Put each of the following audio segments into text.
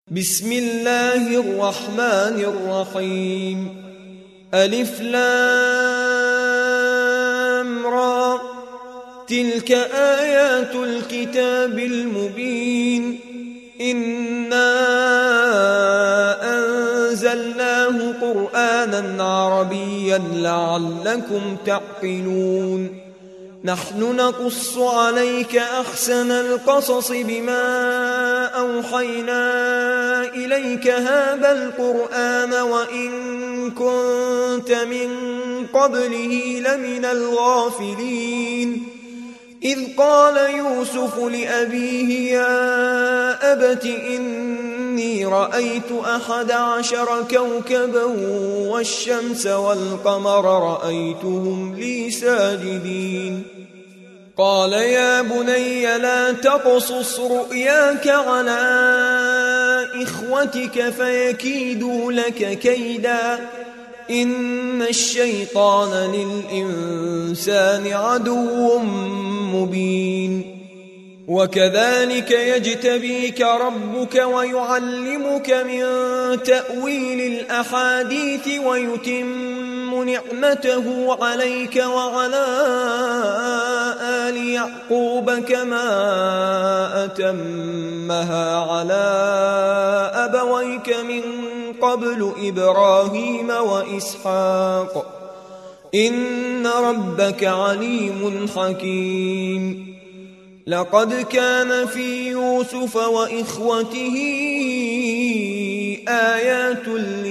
بسم الله الرحمن الرحيم. ألف لام را، تلك آيات الكتاب المبين. إنا أنزلناه قرآنا عربيا لعلكم تعقلون. نحن نقص عليك أحسن القصص بما أوحينا إليك هذا القرآن وإن كنت من قبله لمن الغافلين. إذ قال يوسف لأبيه يا أبت إني رأيت 11 كوكبا والشمس والقمر رأيتهم لي ساجدين. قال يا بني لا تقصص رؤياك على إخوتك فيكيدوا لك كيدا إن الشيطان للإنسان عدو مبين. وكذلك يجتبيك ربك ويعلمك من تأويل الأحاديث ويتم نعمته عليك وعلى آل يعقوب كما أتمها على أبويك من قبل إبراهيم وإسحاق إن ربك عليم حكيم. لقد كان في يوسف وإخوته آيات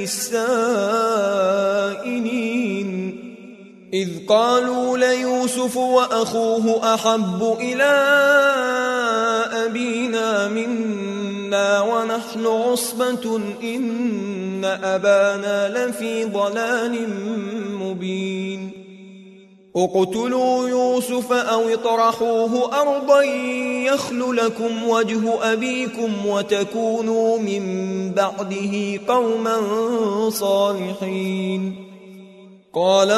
للسائلين إذ قالوا ليوسف وأخوه أحب إلى أبينا منا ونحن عصبة إن أبانا لفي ضلال مبين. اقتلوا يوسف أو اطرحوه أرضا يخل لكم وجه أبيكم وتكونوا من بعده قوما صالحين. قال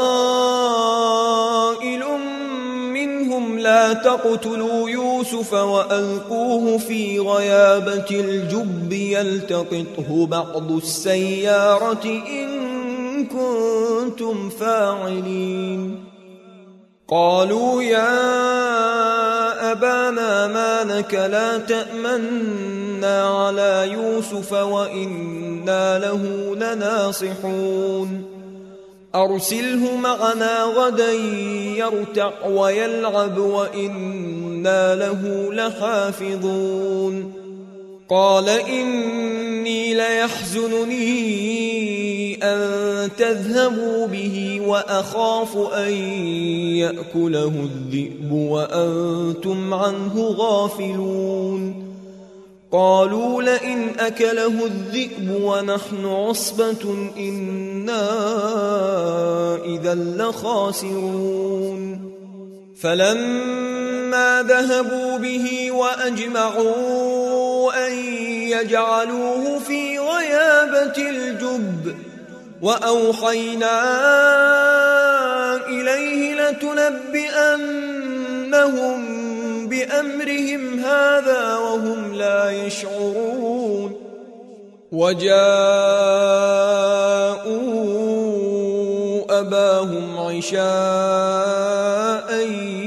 قائل منهم لا تقتلوا يوسف وألقوه في غيابة الجب يلتقطه بعض السيارة إن كنتم فاعلين. قالوا يا أبانا ما لك لا تأمنا على يوسف وإنا له لناصحون. أرسله معنا غدا يرتع ويلعب وإنا له لحافظون. قال إني ليحزنني أن تذهبوا به وأخاف أن يأكله الذئب وأنتم عنه غافلون. قالوا لئن أكله الذئب ونحن عصبة إنا إذا لخاسرون. فلما ذهبوا به وأجمعوا أن يجعلوه في غيابة الجب وأوحينا إليه لتنبئنهم بأمرهم هذا وهم لا يشعرون. وجاءوا أباهم عشاء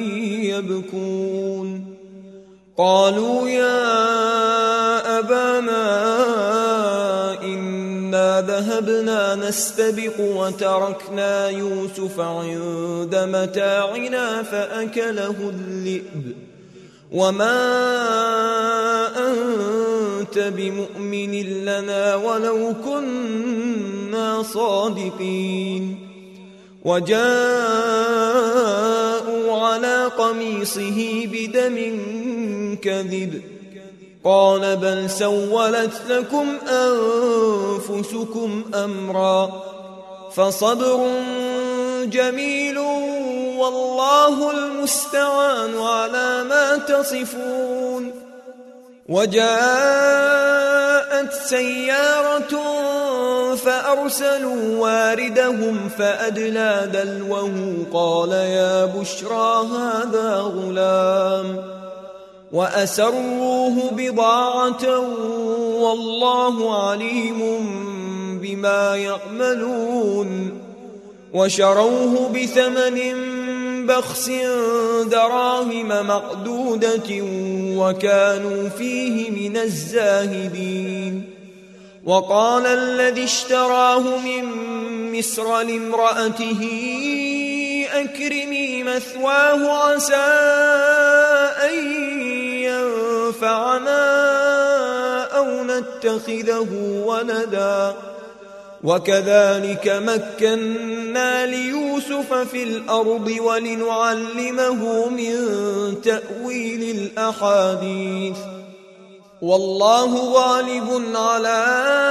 يبكون. قالوا يا أبانا إنا ذهبنا نستبق وتركنا يوسف عند متاعنا فأكله الذئب وما أنت بمؤمن لنا ولو كنا صادقين. وجاءوا على قميصه بدم كذب قال بل سولت لكم أنفسكم أمرا فصبر جميل والله المستعان على ما تصفون. وجاءت سيارة فأرسلوا واردهم فأدلى دلوه قال يا بشرى هذا غلام وأسروه بضاعة والله عليم بما يعملون وشروه بثمن بخس دراهم معدودة وكانوا فيه من الزاهدين وقال الذي اشتراه من مصر لامرأته أكرمي مثواه عسى أن ينفعنا أو نتخذه ولدا وكذلك مكنا ليوسف في الأرض ولنعلمه من تأويل الأحاديث والله غالب على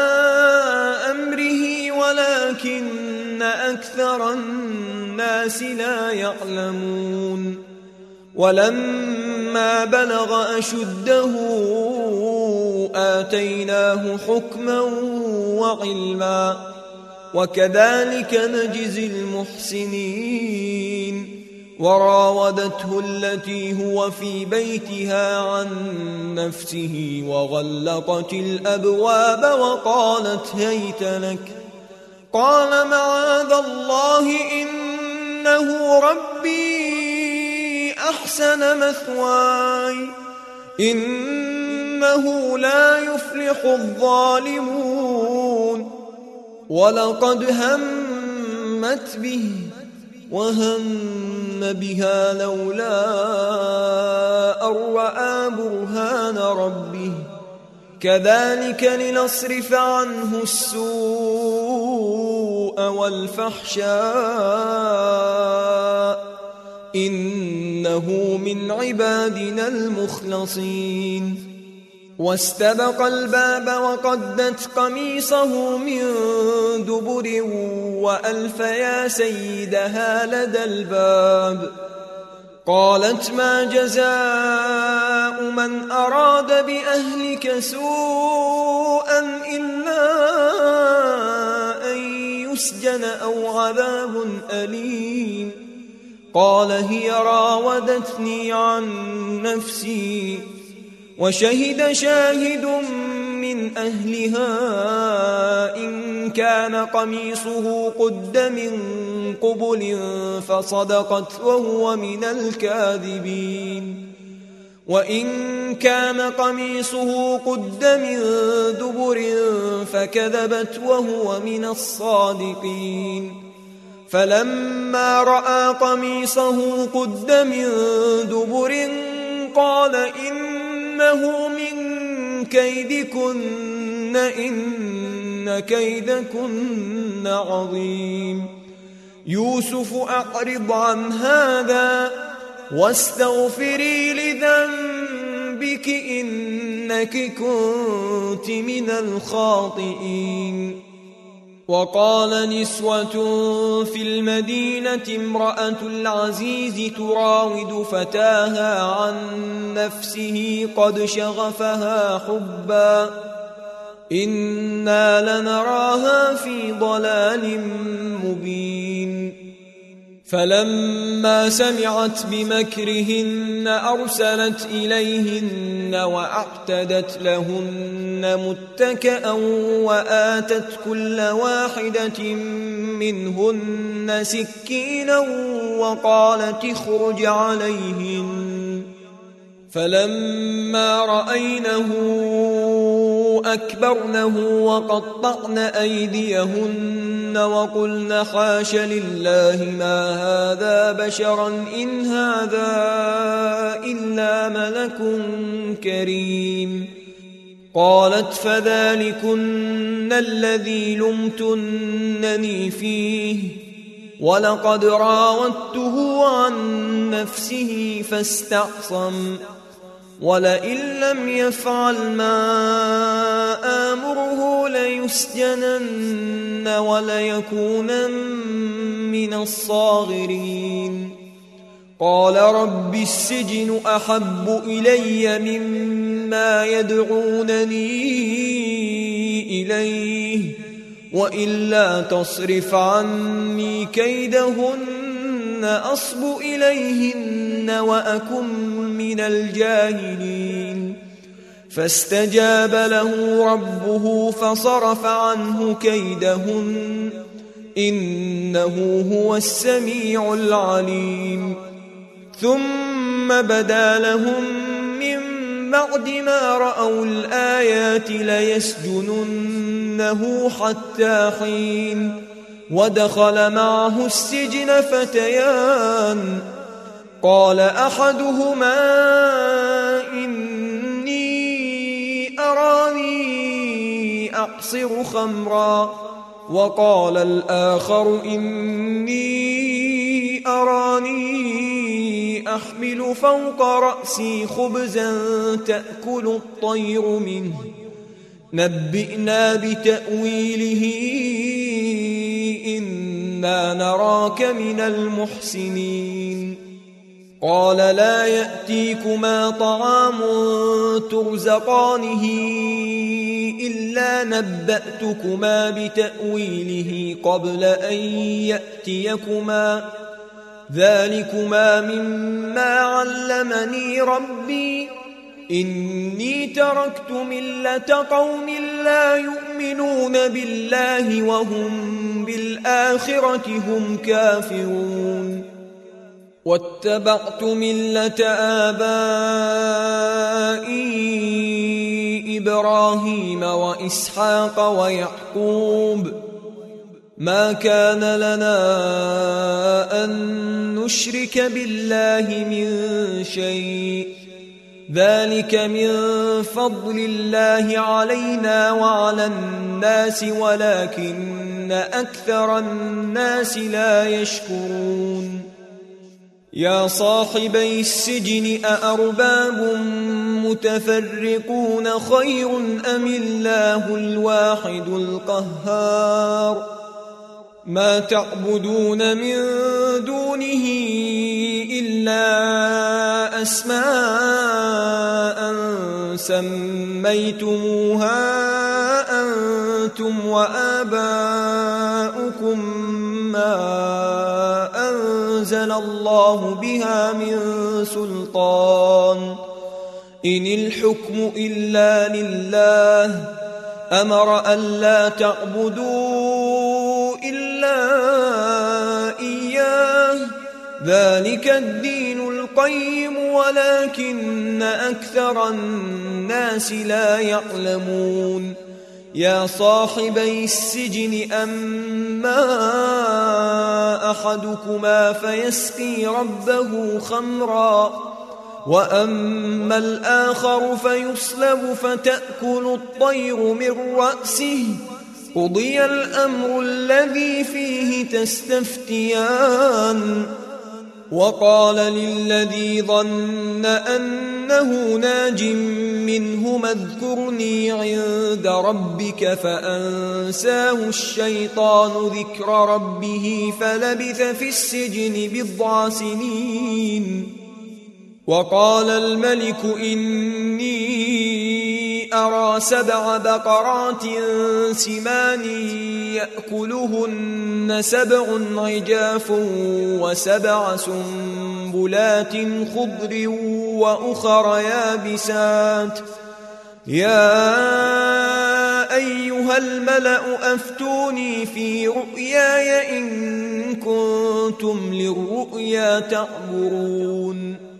أمره ولكن أكثر الناس لا يعلمون ولما بلغ أشده آتيناه حكما وعلما وكذلك نجزي المحسنين وراودته التي هو في بيتها عن نفسه وغلقت الأبواب وقالت هيت لك قال معاذ الله إنه ربي أحسن مثواي إنه لا يفلح الظالمون ولقد همت به وهم بها لولا أن رأى برهان ربه كذلك لنصرف عنه السوء والفحشاء إنه من عبادنا المخلصين واستبق الباب وقدت قميصه من دبر وألف يا سيدها لدى الباب قالت ما جزاء من أراد بأهلك سوءا إلا أن يسجن أو عذاب أليم قال هي راودتني عن نفسي وشهد شاهد من أهلها إن كان قميصه قد من قبل فصدقت وهو من الكاذبين وإن كان قميصه قد من دبر فكذبت وهو من الصادقين فلما رأى قميصه قد من دبر قال إنه من كيدكن إن كيدكن عظيم يوسف أعرض عن هذا واستغفري لذنبك إنك كنت من الخاطئين وقال نسوة في المدينة امرأة العزيز تراود فتاها عن نفسه قد شغفها حبا إنا لنراها في ضلال مبين فلما سمعت بمكرهن أرسلت إليهن وأعتدت لهن متكئا وآتت كل واحدة منهن سكينا وقالت اخرج عليهن فلما رأينه أكبرنه وقطعن أيديهن وقلن حاش لله ما هذا بشرا إن هذا إلا ملك كريم قالت فذلكن الذي لمتنني فيه ولقد راودته عن نفسه فاستعصم ولئن لم يفعل ما آمره ليسجنن وليكونن من الصاغرين قال رب السجن أحب إلي مما يدعونني إليه وإلا تصرف عني كيدهن أصب إليهن وأكن من الجاهلين فاستجاب له ربه فصرف عنه كيدهن إنه هو السميع العليم ثم بدا لهم من بعد ما رأوا الآيات ليسجننه حتى حين ودخل معه السجن فتيان قال أحدهما إني أراني أعصر خمرا وقال الآخر إني أراني أحمل فوق رأسي خبزا تأكل الطير منه نبئنا بتأويله إنا نراك من المحسنين قال لا يأتيكما طعام ترزقانه إلا نبأتكما بتأويله قبل أن يأتيكما ذلكما مما علمني ربي إني تركت ملة قوم لا يؤمنون بالله وهم بالآخرة هم كافرون واتبعت ملة آبائي إبراهيم وإسحاق ويعقوب ما كان لنا أن نشرك بالله من شيء ذلك من فضل الله علينا وعلى الناس ولكن أكثر الناس لا يشكرون يا صاحبي السجن أأرباب متفرقون خير أم الله الواحد القهار ما تعبدون من دونه إلا أسماء سميتموها أنتم وآباؤكم ما أنزل الله بها من سلطان إن الحكم إلا لله أمر ألا تعبدوا إلا إياه ذلك الدين القيم ولكن أكثر الناس لا يعلمون يا صاحبي السجن أما أحدكما فيسقي ربه خمرا وأما الآخر فيصلب فتأكل الطير من رأسه قضي الأمر الذي فيه تستفتيان وقال للذي ظن أنه ناج منهما اذكرني عند ربك فأنساه الشيطان ذكر ربه فلبث في السجن 9 سنين وقال الملك إني أرى 7 بقرات سمان يأكلهن 7 عجاف و7 سنبلات خضر وأخر يابسات يا أيها الملأ أفتوني في رؤياي إن كنتم للرؤيا تعبرون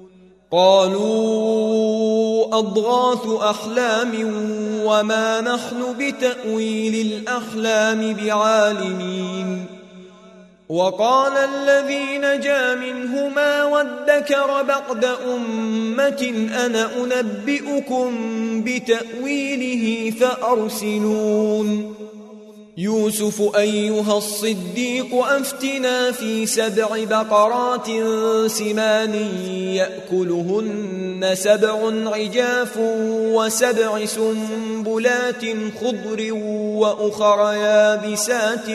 قالوا أضغاث أحلام وما نحن بتأويل الأحلام بعالمين وقال الذي نجا منهما وادكر بعد أمة أنا أنبئكم بتأويله فأرسلون يوسف أيها الصديق أفتنا في 7 بقرات سمان يأكلهن 7 عجاف و7 سنبلات خضر وأخر يابسات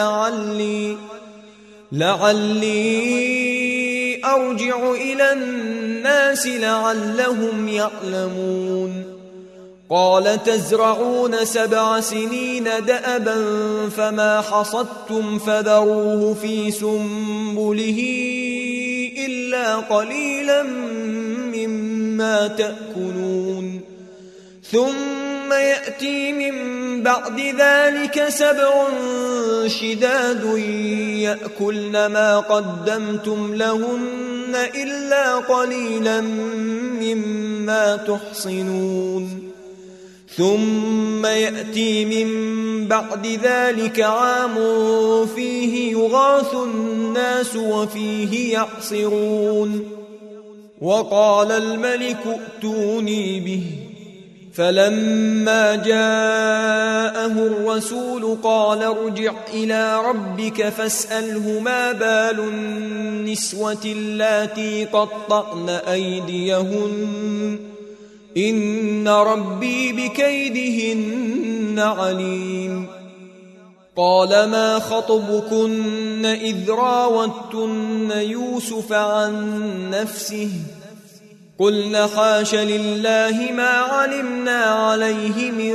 لعلي أرجع إلى الناس لعلهم يعلمون قال تزرعون 7 سنين دأبا فما حصدتم فذروه في سنبله إلا قليلا مما تأكلون ثم يأتي من بعد ذلك 7 شداد يأكلن ما قدمتم لهن إلا قليلا مما تحصنون ثم يأتي من بعد ذلك عام فيه يغاث الناس وفيه يعصرون وقال الملك ائتوني به فلما جاءه الرسول قال ارجع إلى ربك فاسأله ما بال النسوة اللاتي قطعن أيديهن إن ربي بكيدهن عليم قال ما خطبكن إذ راوتن يوسف عن نفسه قلنا حاش لله ما علمنا عليه من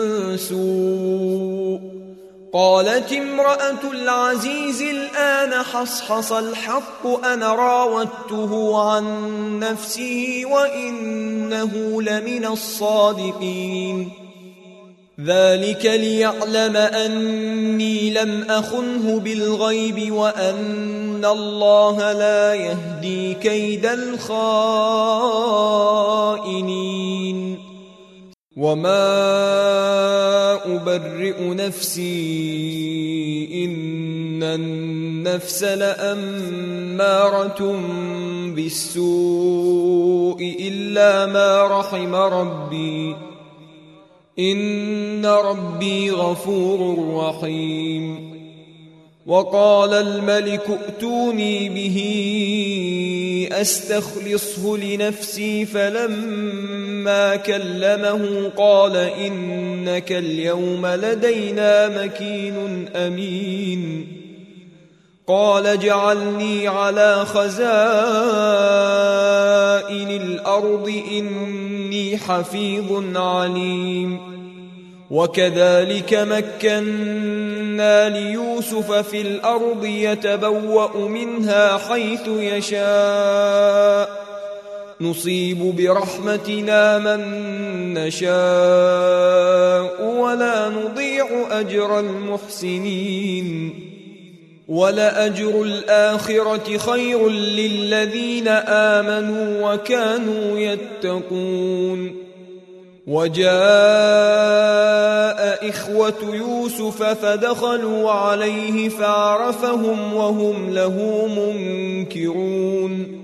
سوء قالت امرأة العزيز الآن حصحص الحق أنا راودته عن نفسه وإنه لمن الصادقين ذلك ليعلم أني لم أخنه بالغيب وأن الله لا يهدي كيد الخائنين وما أبرئ نفسي إن النفس لأمارة بالسوء إلا ما رحم ربي إن ربي غفور رحيم وقال الملك ائتوني به أستخلصه لنفسي فلما كلمه قال إنك اليوم لدينا مكين أمين قال اجعلني على خزائن الأرض إني حفيظ عليم وكذلك مكنا ليوسف في الأرض يتبوأ منها حيث يشاء نصيب برحمتنا من نشاء ولا نضيع أجر المحسنين ولأجر الآخرة خير للذين آمنوا وكانوا يتقون وجاء إخوة يوسف فدخلوا عليه فعرفهم وهم له منكرون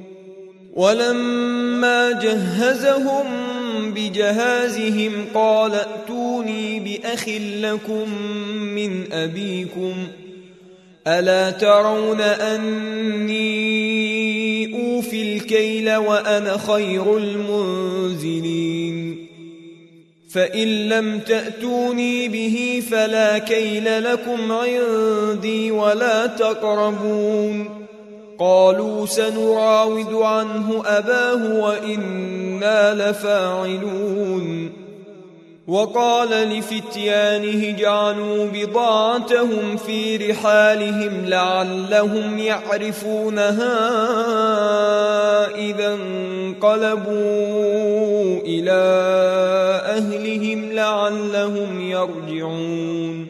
ولما جهزهم بجهازهم قال ائتوني بأخ لكم من أبيكم ألا ترون أني أوفي الكيل وأنا خير المنزلين فإن لم تأتوني به فلا كيل لكم عندي ولا تقربون قالوا سنراود عنه أباه وإنا لفاعلون وقال لفتيانه جعلوا بضاعتهم في رحالهم لعلهم يعرفونها إذا انقلبوا إلى أهلهم لعلهم يرجعون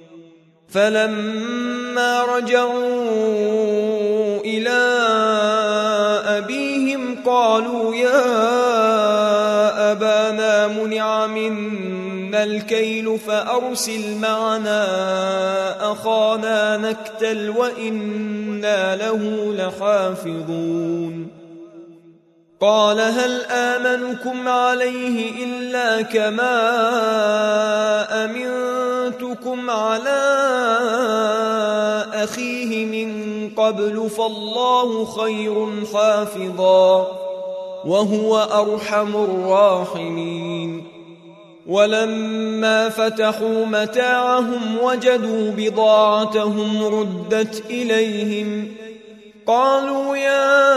فلما رجعوا إلى أبيهم قالوا يا أبانا منع منا الكيل فأرسل معنا أخانا نكتل وإنا له لحافظون قال هل آمنكم عليه إلا كما أمنتكم على أخيه من قبل فالله خير حافظا وهو أرحم الراحمين ولما فتحوا متاعهم وجدوا بضاعتهم ردت إليهم قالوا يا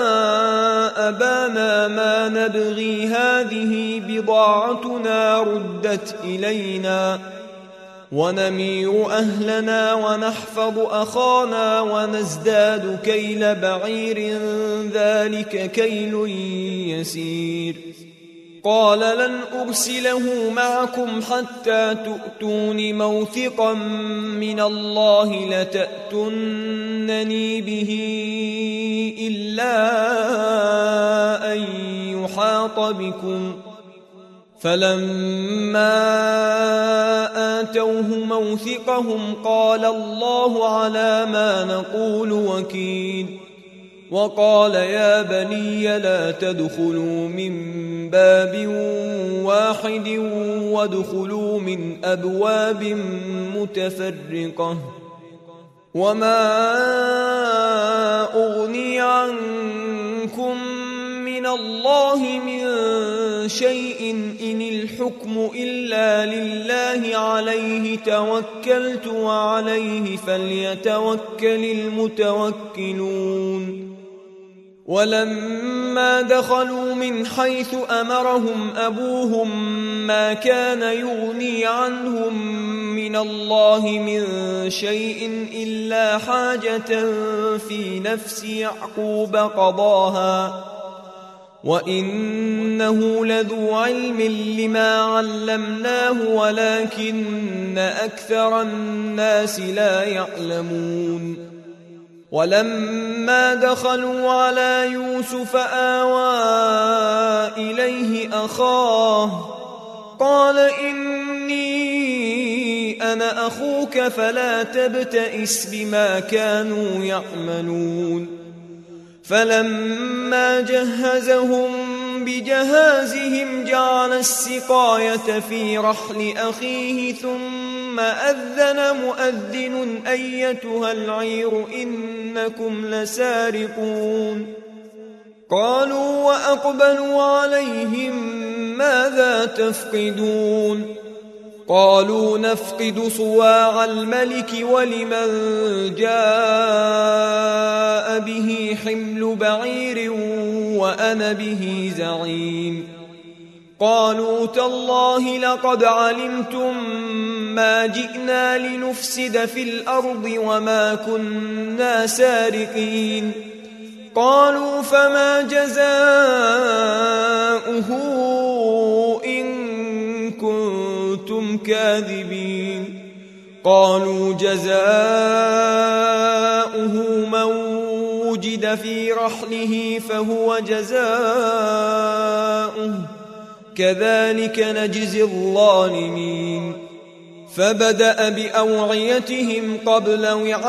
أبانا ما نبغي هذه بضاعتنا ردت إلينا ونمير أهلنا ونحفظ أخانا ونزداد كيل بعير ذلك كيل يسير قال لن أرسله معكم حتى تؤتون موثقا من الله لتأتونني به إلا أن يحاط بكم. فلما آتوه موثقهم قال الله على ما نقول وكيل. وقال يا بني لا تدخلوا من باب واحد وادخلوا من أبواب متفرقة وما أغني عنكم من الله من شيء إن الحكم إلا لله عليه توكلت وعليه فليتوكل المتوكلون. ولما دخلوا من حيث أمرهم أبوهم ما كان يغني عنهم من الله من شيء إلا حاجة في نفس يعقوب قضاها وإنه لذو علم لما علمناه ولكن أكثر الناس لا يعلمون. ولما دخلوا على يوسف آوى إليه أخاه قال إني أنا أخوك فلا تبتئس بما كانوا يعملون. فلما جهزهم بجهازهم جعل السقاية في رحل أخيه ثم أذن مؤذن أيتها العير إنكم لسارقون. قالوا وأقبلوا عليهم ماذا تفقدون؟ قالوا نفقد صواع الملك ولمن جاء به حمل بعير وأنا به زعيم. قالوا تالله لقد علمتم ما جئنا لنفسد في الأرض وما كنا سارقين. قالوا فما جزاؤه إن كنتم كاذبين؟ قالوا جزاؤه من وجد في رحله فهو جزاؤه كذلك نجزي الظالمين. فبدأ بأوعيتهم قبل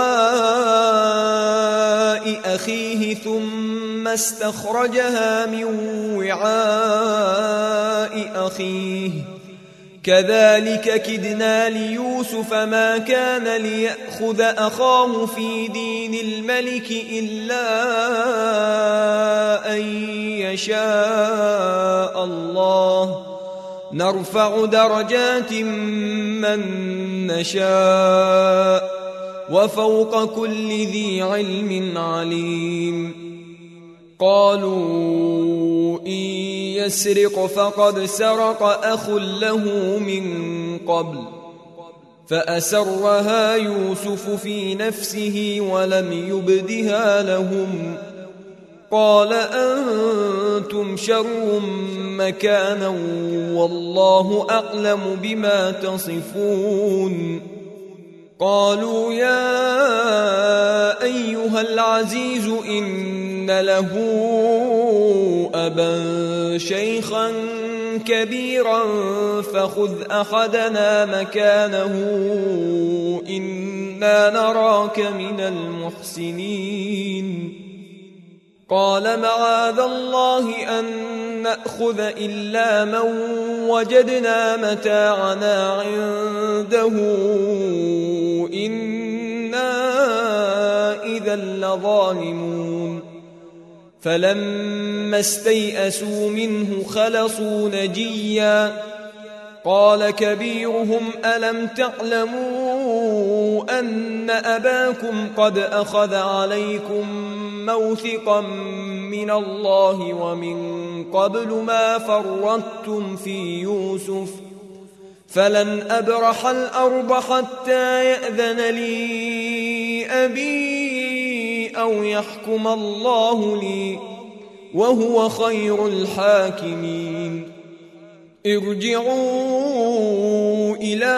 وعاء أخيه ثم استخرجها من وعاء أخيه كذلك كدنا ليوسف ما كان ليأخذ أخاه في دين الملك إلا أن يشاء الله نرفع درجات من نشاء وفوق كل ذي علم عليم. قالوا إن يسرق فقد سرق أخ له من قبل فأسرها يوسف في نفسه ولم يبدها لهم. قال أنتم شر مكانا والله أعلم بما تصفون. قالوا يا أيها العزيز إن له أبا شيخا كبيرا فخذ أحدنا مكانه إنا نراك من المحسنين. قال معاذ الله أن نأخذ إلا من وجدنا متاعنا عنده إنا إذا لظالمون. فلما استيئسوا منه خلصوا نجيا. قال كبيرهم ألم تعلموا أن أباكم قد أخذ عليكم موثقا من الله ومن قبل ما فرطتم في يوسف فلن أبرح الأرض حتى يأذن لي أبي أو يحكم الله لي وهو خير الحاكمين. ارجعوا إلى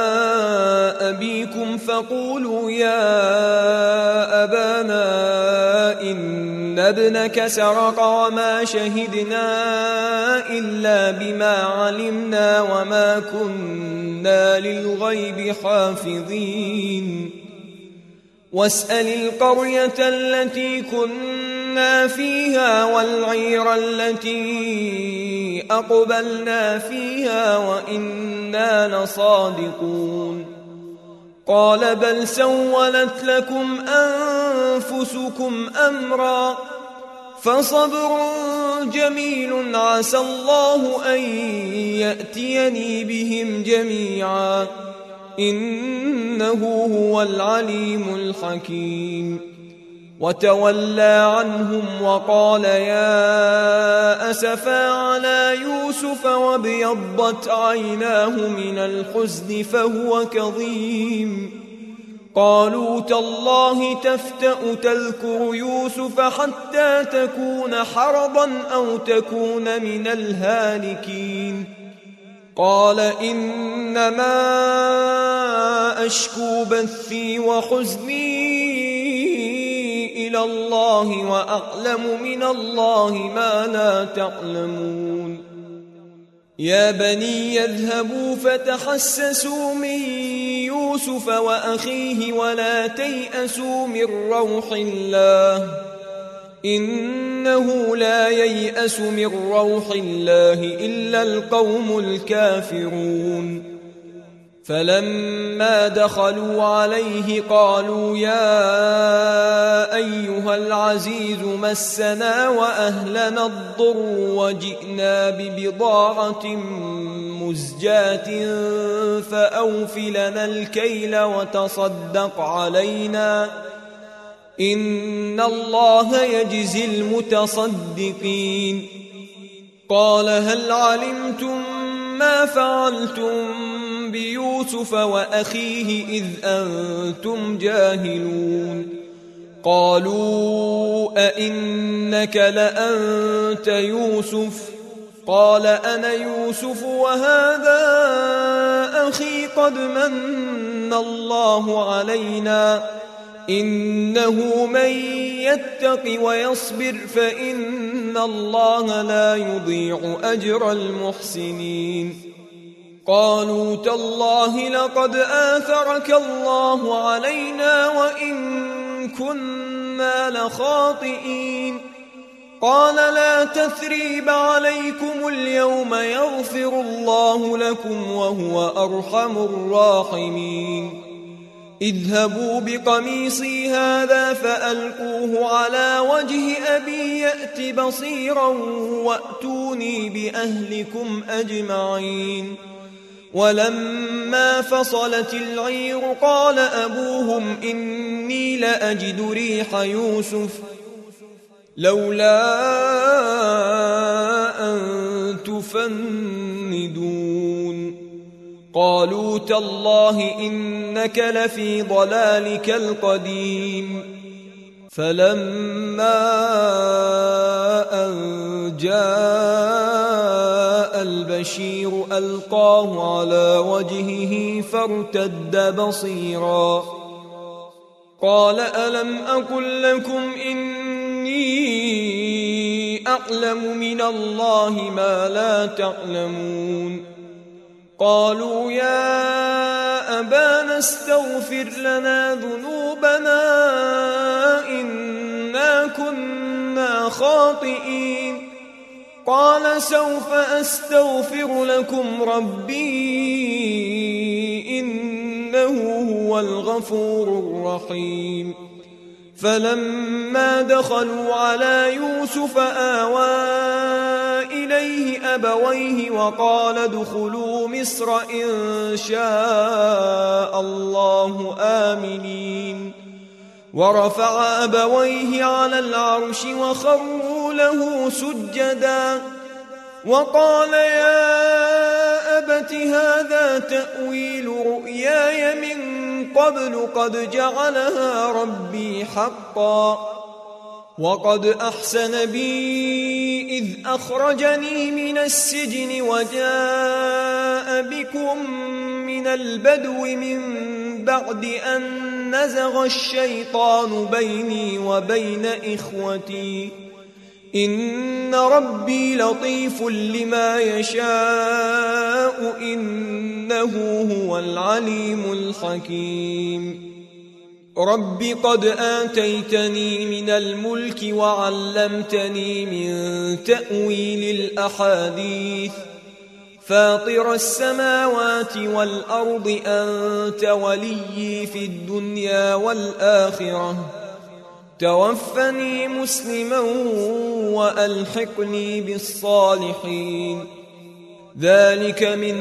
أبيكم فقولوا يا أبانا إن ابنك سرق وما شهدنا إلا بما علمنا وما كنا للغيب حافظين واسأل القرية التي كنا فيها والعير التي أقبلنا فيها وإنا لصادقون قال بل سولت لكم أنفسكم أمرا فصبر جميل عسى الله أن يأتيني بهم جميعا إنه هو العليم الحكيم وتولى عنهم وقال يا أسفا على يوسف وابيضت عيناه من الحزن فهو كظيم قالوا تالله تفتأ تذكر يوسف حتى تكون حرضا أو تكون من الهالكين قال إنما أشكو بثي وحزني إلى الله وأعلم من الله ما لا تعلمون يا بني يذهبوا فتحسسوا من يوسف وأخيه ولا تيأسوا من روح الله إنه لا ييأس من روح الله إلا القوم الكافرون فلما دخلوا عليه قالوا يا أيها العزيز مسنا وأهلنا الضر وجئنا ببضاعة مزجاة فأوف لنا الكيل وتصدق علينا إن الله يجزي المتصدقين قال هل علمتم ما فعلتم بيوسف وأخيه إذ أنتم جاهلون قالوا أئنك لأنت يوسف قال أنا يوسف وهذا أخي قد من الله علينا إنه من يتق ويصبر فإن الله لا يضيع أجر المحسنين قالوا تالله لقد آثرك الله علينا وإن كنا لخاطئين قال لا تثريب عليكم اليوم يغفر الله لكم وهو أرحم الراحمين اذهبوا بقميصي هذا فألقوه على وجه أبي يأت بصيرا وأتوني بأهلكم أجمعين ولما فصلت العير قال أبوهم إني لأجد ريح يوسف لولا أن تفندون قالوا تالله إنك لفي ضلالك القديم فلما أن جاء البشير ألقاه على وجهه فارتد بصيرا قال ألم أقل لكم إني أعلم من الله ما لا تعلمون قالوا يا أبانا استغفر لنا ذنوبنا إنا كنا خاطئين قال سوف أستغفر لكم ربي إنه هو الغفور الرحيم فلما دخلوا على يوسف آوى إليه أبويه وقال ادخلوا مصر إن شاء الله آمنين ورفع أبويه على العرش وخروا له سجدا وقال يا أبت هذا تأويل رؤياي من قبل قد جعلها ربي حقا وقد أحسن بي إذ أخرجني من السجن وجاء بكم من البدو من بعد أن نزغ الشيطان بيني وبين إخوتي إن ربي لطيف لما يشاء إنه هو العليم الحكيم رب قد آتيتني من الملك وعلمتني من تأويل الأحاديث فاطر السماوات والأرض أنت وليي في الدنيا والآخرة توفني مسلما وألحقني بالصالحين ذلك من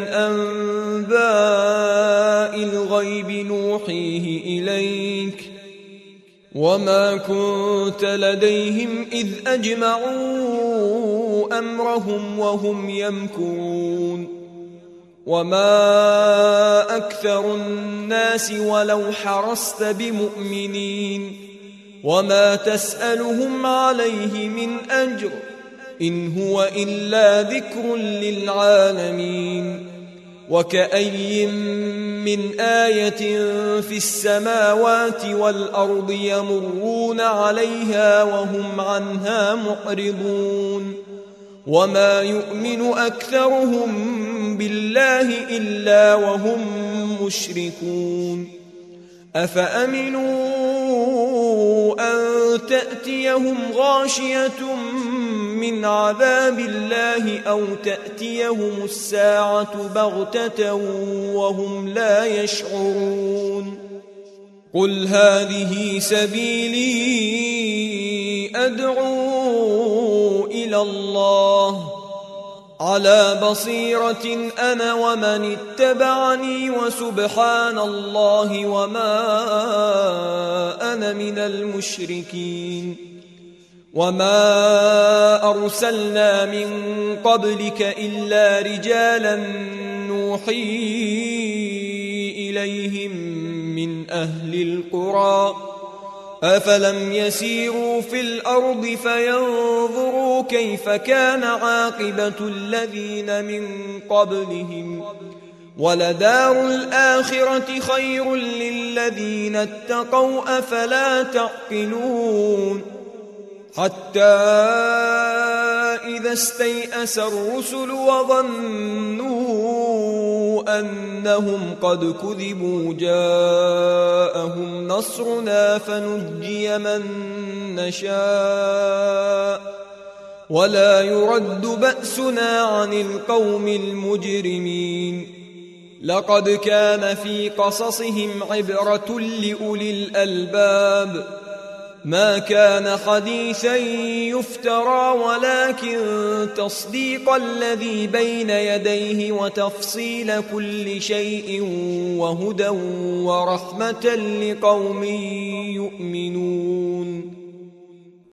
أنباء الغيب نوحيه إليك وما كنت لديهم إذ أجمعوا أمرهم وهم يمكرون وما أكثر الناس ولو حرصت بمؤمنين وما تسألهم عليه من أجر إن هو إلا ذكر للعالمين وكأي من آية في السماوات والأرض يمرون عليها وهم عنها معرضون وما يؤمن أكثرهم بالله إلا وهم مشركون أفأمنوا أن تأتيهم غاشية من عذاب الله أو تأتيهم الساعة بغتة وهم لا يشعرون قل هذه سبيلي أدعو إلى الله على بصيرة أنا ومن اتبعني وسبحان الله وما أنا من المشركين وما أرسلنا من قبلك إلا رجالا نوحي إليهم من أهل القرى أفلم يسيروا في الأرض فينظروا كيف كان عاقبة الذين من قبلهم ولدار الآخرة خير للذين اتقوا أفلا تعقلون حتى إذا استيأس الرسل وظنوا أنهم قد كذبوا جاءهم نصرنا فنجي من نشاء ولا يرد بأسنا عن القوم المجرمين لقد كان في قصصهم عبرة لأولي الألباب ما كان حديثا يفترى ولكن تصديق الذي بين يديه وتفصيل كل شيء وهدى ورحمة لقوم يؤمنون